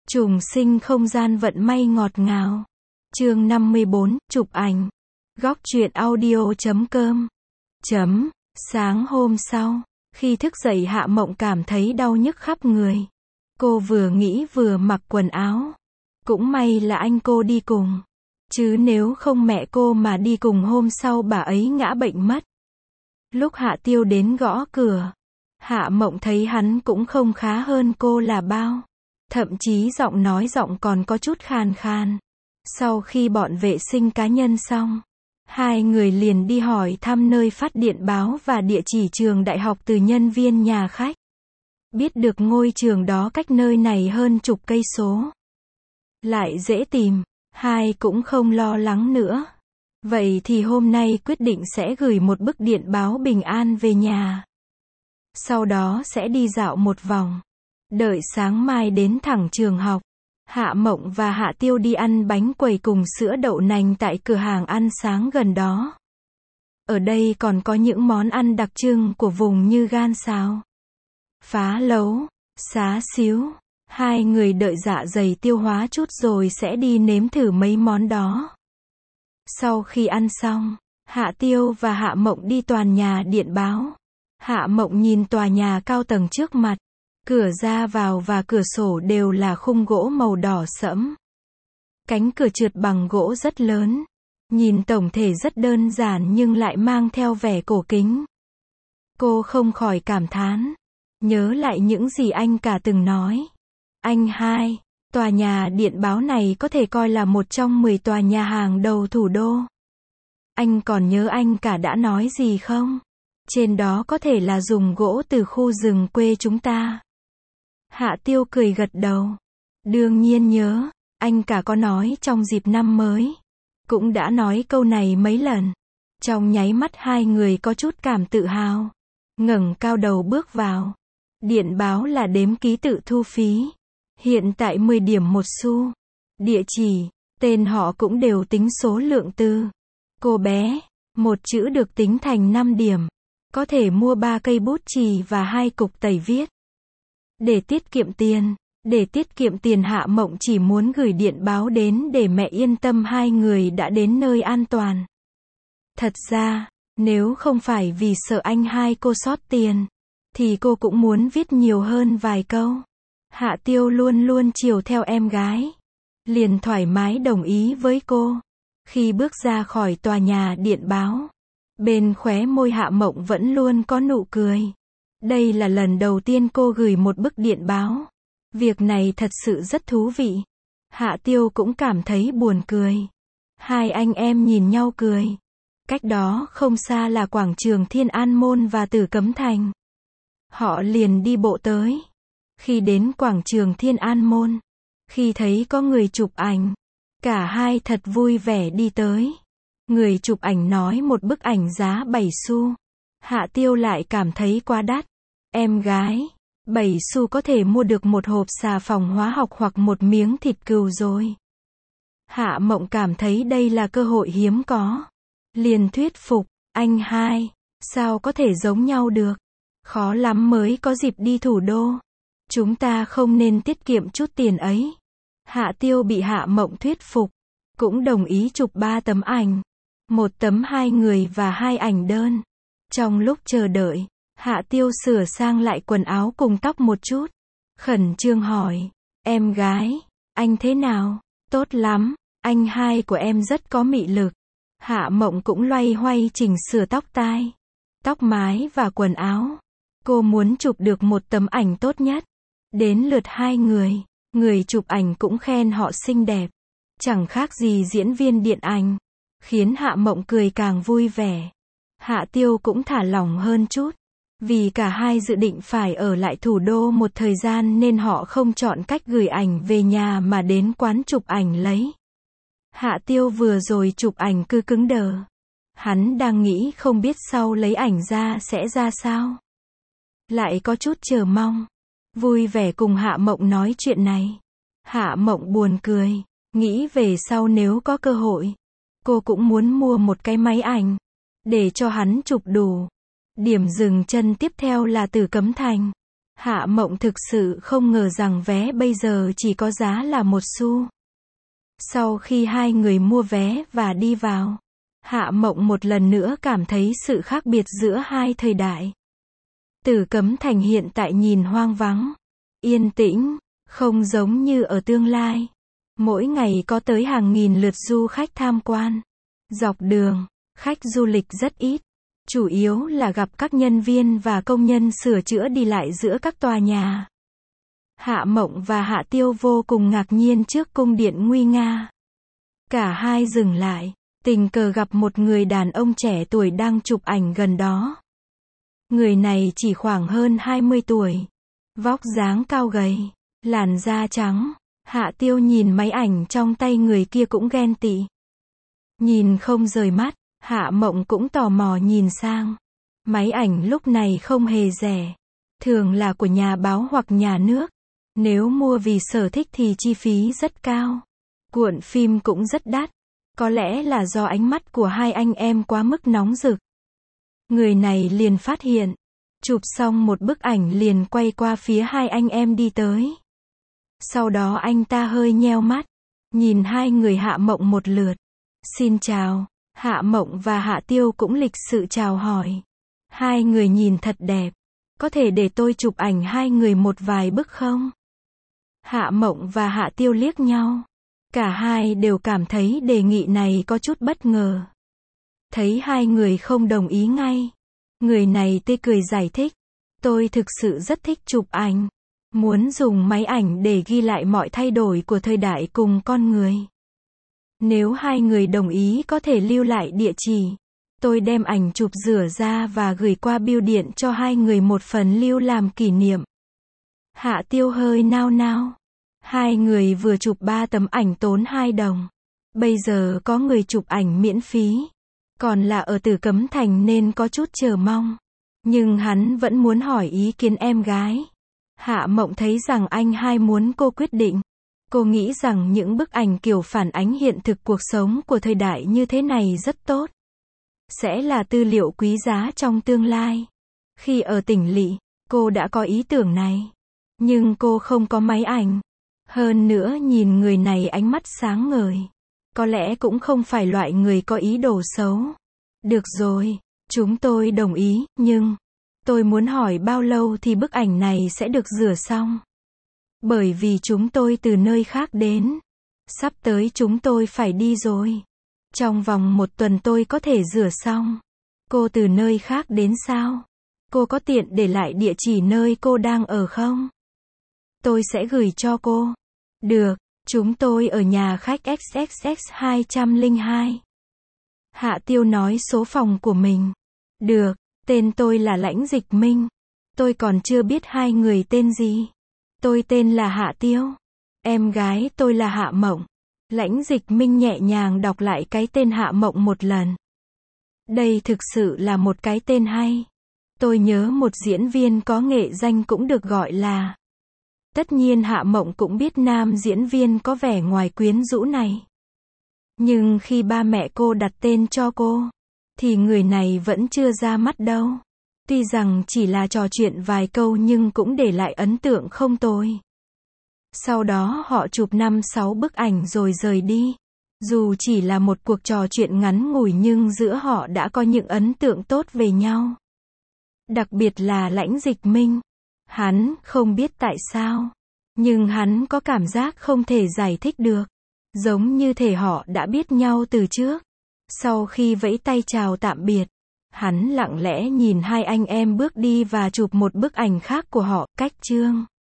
Trùng sinh không gian vận may ngọt ngào. Chương 54, chụp ảnh. Góc truyện audio.com. Sáng hôm sau, khi thức dậy Hạ Mộng cảm thấy đau nhức khắp người. Cô vừa nghĩ vừa mặc quần áo. Cũng may là anh cô đi cùng. Chứ nếu không mẹ cô mà đi cùng hôm sau bà ấy ngã bệnh mất. Lúc Hạ Tiêu đến gõ cửa, Hạ Mộng thấy hắn cũng không khá hơn cô là bao. Thậm chí giọng còn có chút khàn khàn. Sau khi bọn vệ sinh cá nhân xong, hai người liền đi hỏi thăm nơi phát điện báo và địa chỉ trường đại học từ nhân viên nhà khách. Biết được ngôi trường đó cách nơi này hơn chục cây số. Lại dễ tìm, hai cũng không lo lắng nữa. Vậy thì hôm nay quyết định sẽ gửi một bức điện báo bình an về nhà. Sau đó sẽ đi dạo một vòng. Đợi sáng mai đến thẳng trường học. Hạ Mộng và Hạ Tiêu đi ăn bánh quẩy cùng sữa đậu nành tại cửa hàng ăn sáng gần đó. Ở đây còn có những món ăn đặc trưng của vùng như gan xào, phá lấu, xá xíu. Hai người đợi dạ dày tiêu hóa chút rồi sẽ đi nếm thử mấy món đó. Sau khi ăn xong, Hạ Tiêu và Hạ Mộng đi toàn nhà điện báo. Hạ Mộng nhìn tòa nhà cao tầng trước mặt. Cửa ra vào và cửa sổ đều là khung gỗ màu đỏ sẫm. Cánh cửa trượt bằng gỗ rất lớn. Nhìn tổng thể rất đơn giản nhưng lại mang theo vẻ cổ kính. Cô không khỏi cảm thán. Nhớ lại những gì anh cả từng nói. Anh hai, tòa nhà điện báo này có thể coi là một trong 10 tòa nhà hàng đầu thủ đô. Anh còn nhớ anh cả đã nói gì không? Trên đó có thể là dùng gỗ từ khu rừng quê chúng ta. Hạ Tiêu cười gật đầu. Đương nhiên nhớ, anh cả có nói trong dịp năm mới. Cũng đã nói câu này mấy lần. Trong nháy mắt hai người có chút cảm tự hào. Ngẩng cao đầu bước vào. Điện báo là đếm ký tự thu phí. Hiện tại 10 điểm 1 xu. Địa chỉ, tên họ cũng đều tính số lượng từ. Cô bé, một chữ được tính thành 5 điểm. Có thể mua 3 cây bút chì và 2 cục tẩy viết. Để tiết kiệm tiền Hạ Mộng chỉ muốn gửi điện báo đến để mẹ yên tâm hai người đã đến nơi an toàn. Thật ra, nếu không phải vì sợ anh hai cô sót tiền, thì cô cũng muốn viết nhiều hơn vài câu. Hạ Tiêu luôn luôn chiều theo em gái. Liền thoải mái đồng ý với cô. Khi bước ra khỏi tòa nhà điện báo, bên khóe môi Hạ Mộng vẫn luôn có nụ cười. Đây là lần đầu tiên cô gửi một bức điện báo. Việc này thật sự rất thú vị. Hạ Tiêu cũng cảm thấy buồn cười. Hai anh em nhìn nhau cười. Cách đó không xa là quảng trường Thiên An Môn và Tử Cấm Thành. Họ liền đi bộ tới. Khi đến quảng trường Thiên An Môn, khi thấy có người chụp ảnh, cả hai thật vui vẻ đi tới. Người chụp ảnh nói một bức ảnh giá 7 xu. Hạ Tiêu lại cảm thấy quá đắt. Em gái, 7 xu có thể mua được một hộp xà phòng hóa học hoặc một miếng thịt cừu rồi. Hạ Mộng cảm thấy đây là cơ hội hiếm có. Liền thuyết phục, anh hai, sao có thể giống nhau được? Khó lắm mới có dịp đi thủ đô. Chúng ta không nên tiết kiệm chút tiền ấy. Hạ Tiêu bị Hạ Mộng thuyết phục, cũng đồng ý chụp 3 tấm ảnh. Một tấm 2 người và 2 ảnh đơn. Trong lúc chờ đợi, Hạ Tiêu sửa sang lại quần áo cùng tóc một chút. Khẩn trương hỏi, em gái, anh thế nào? Tốt lắm, anh hai của em rất có mị lực. Hạ Mộng cũng loay hoay chỉnh sửa tóc tai, tóc mái và quần áo. Cô muốn chụp được một tấm ảnh tốt nhất. Đến lượt 2 người, người chụp ảnh cũng khen họ xinh đẹp. Chẳng khác gì diễn viên điện ảnh. Khiến Hạ Mộng cười càng vui vẻ. Hạ Tiêu cũng thả lỏng hơn chút. Vì cả hai dự định phải ở lại thủ đô một thời gian nên họ không chọn cách gửi ảnh về nhà mà đến quán chụp ảnh lấy. Hạ Tiêu vừa rồi chụp ảnh cứ cứng đờ. Hắn đang nghĩ không biết sau lấy ảnh ra sẽ ra sao. Lại có chút chờ mong. Vui vẻ cùng Hạ Mộng nói chuyện này. Hạ Mộng buồn cười. Nghĩ về sau nếu có cơ hội, cô cũng muốn mua một cái máy ảnh. Để cho hắn chụp đủ. Điểm dừng chân tiếp theo là Tử Cấm Thành. Hạ Mộng thực sự không ngờ rằng vé bây giờ chỉ có giá là 1 xu. Sau khi hai người mua vé và đi vào, Hạ Mộng một lần nữa cảm thấy sự khác biệt giữa hai thời đại. Tử Cấm Thành hiện tại nhìn hoang vắng, yên tĩnh, không giống như ở tương lai. Mỗi ngày có tới hàng nghìn lượt du khách tham quan. Dọc đường, khách du lịch rất ít. Chủ yếu là gặp các nhân viên và công nhân sửa chữa đi lại giữa các tòa nhà. Hạ Mộng và Hạ Tiêu vô cùng ngạc nhiên trước cung điện nguy nga. Cả hai dừng lại, tình cờ gặp một người đàn ông trẻ tuổi đang chụp ảnh gần đó. Người này chỉ khoảng hơn 20 tuổi. Vóc dáng cao gầy, làn da trắng. Hạ Tiêu nhìn máy ảnh trong tay người kia cũng ghen tị. Nhìn không rời mắt, Hạ Mộng cũng tò mò nhìn sang. Máy ảnh lúc này không hề rẻ. Thường là của nhà báo hoặc nhà nước. Nếu mua vì sở thích thì chi phí rất cao. Cuộn phim cũng rất đắt. Có lẽ là do ánh mắt của hai anh em quá mức nóng rực. Người này liền phát hiện. Chụp xong một bức ảnh liền quay qua phía hai anh em đi tới. Sau đó anh ta hơi nheo mắt. Nhìn hai người Hạ Mộng một lượt. Xin chào. Hạ Mộng và Hạ Tiêu cũng lịch sự chào hỏi. Hai người nhìn thật đẹp. Có thể để tôi chụp ảnh hai người một vài bức không? Hạ Mộng và Hạ Tiêu liếc nhau. Cả hai đều cảm thấy đề nghị này có chút bất ngờ. Thấy hai người không đồng ý ngay. Người này tươi cười giải thích. Tôi thực sự rất thích chụp ảnh. Muốn dùng máy ảnh để ghi lại mọi thay đổi của thời đại cùng con người. Nếu hai người đồng ý có thể lưu lại địa chỉ. Tôi đem ảnh chụp rửa ra và gửi qua bưu điện cho hai người một phần lưu làm kỷ niệm. Hạ Tiêu hơi nao nao. Hai người vừa chụp 3 tấm ảnh tốn 2 đồng. Bây giờ có người chụp ảnh miễn phí. Còn là ở Tử Cấm Thành nên có chút chờ mong. Nhưng hắn vẫn muốn hỏi ý kiến em gái. Hạ Mộng thấy rằng anh hai muốn cô quyết định. Cô nghĩ rằng những bức ảnh kiểu phản ánh hiện thực cuộc sống của thời đại như thế này rất tốt. Sẽ là tư liệu quý giá trong tương lai. Khi ở tỉnh lỵ, cô đã có ý tưởng này. Nhưng cô không có máy ảnh. Hơn nữa nhìn người này ánh mắt sáng ngời. Có lẽ cũng không phải loại người có ý đồ xấu. Được rồi, chúng tôi đồng ý, nhưng tôi muốn hỏi bao lâu thì bức ảnh này sẽ được rửa xong. Bởi vì chúng tôi từ nơi khác đến. Sắp tới chúng tôi phải đi rồi. Trong vòng 1 tuần tôi có thể rửa xong. Cô từ nơi khác đến sao? Cô có tiện để lại địa chỉ nơi cô đang ở không? Tôi sẽ gửi cho cô. Được, chúng tôi ở nhà khách XXX 202. Hạ Tiêu nói số phòng của mình. Được, tên tôi là Lãnh Dịch Minh. Tôi còn chưa biết hai người tên gì. Tôi tên là Hạ Tiêu. Em gái tôi là Hạ Mộng. Lãnh Dịch Minh nhẹ nhàng đọc lại cái tên Hạ Mộng một lần. Đây thực sự là một cái tên hay. Tôi nhớ một diễn viên có nghệ danh cũng được gọi là. Tất nhiên Hạ Mộng cũng biết nam diễn viên có vẻ ngoài quyến rũ này. Nhưng khi ba mẹ cô đặt tên cho cô, thì người này vẫn chưa ra mắt đâu. Tuy rằng chỉ là trò chuyện vài câu nhưng cũng để lại ấn tượng không tồi. Sau đó họ chụp 5-6 bức ảnh rồi rời đi. Dù chỉ là một cuộc trò chuyện ngắn ngủi nhưng giữa họ đã có những ấn tượng tốt về nhau. Đặc biệt là Lãnh Dịch Minh. Hắn không biết tại sao, nhưng hắn có cảm giác không thể giải thích được. Giống như thể họ đã biết nhau từ trước. Sau khi vẫy tay chào tạm biệt, hắn lặng lẽ nhìn hai anh em bước đi và chụp một bức ảnh khác của họ, cách chương.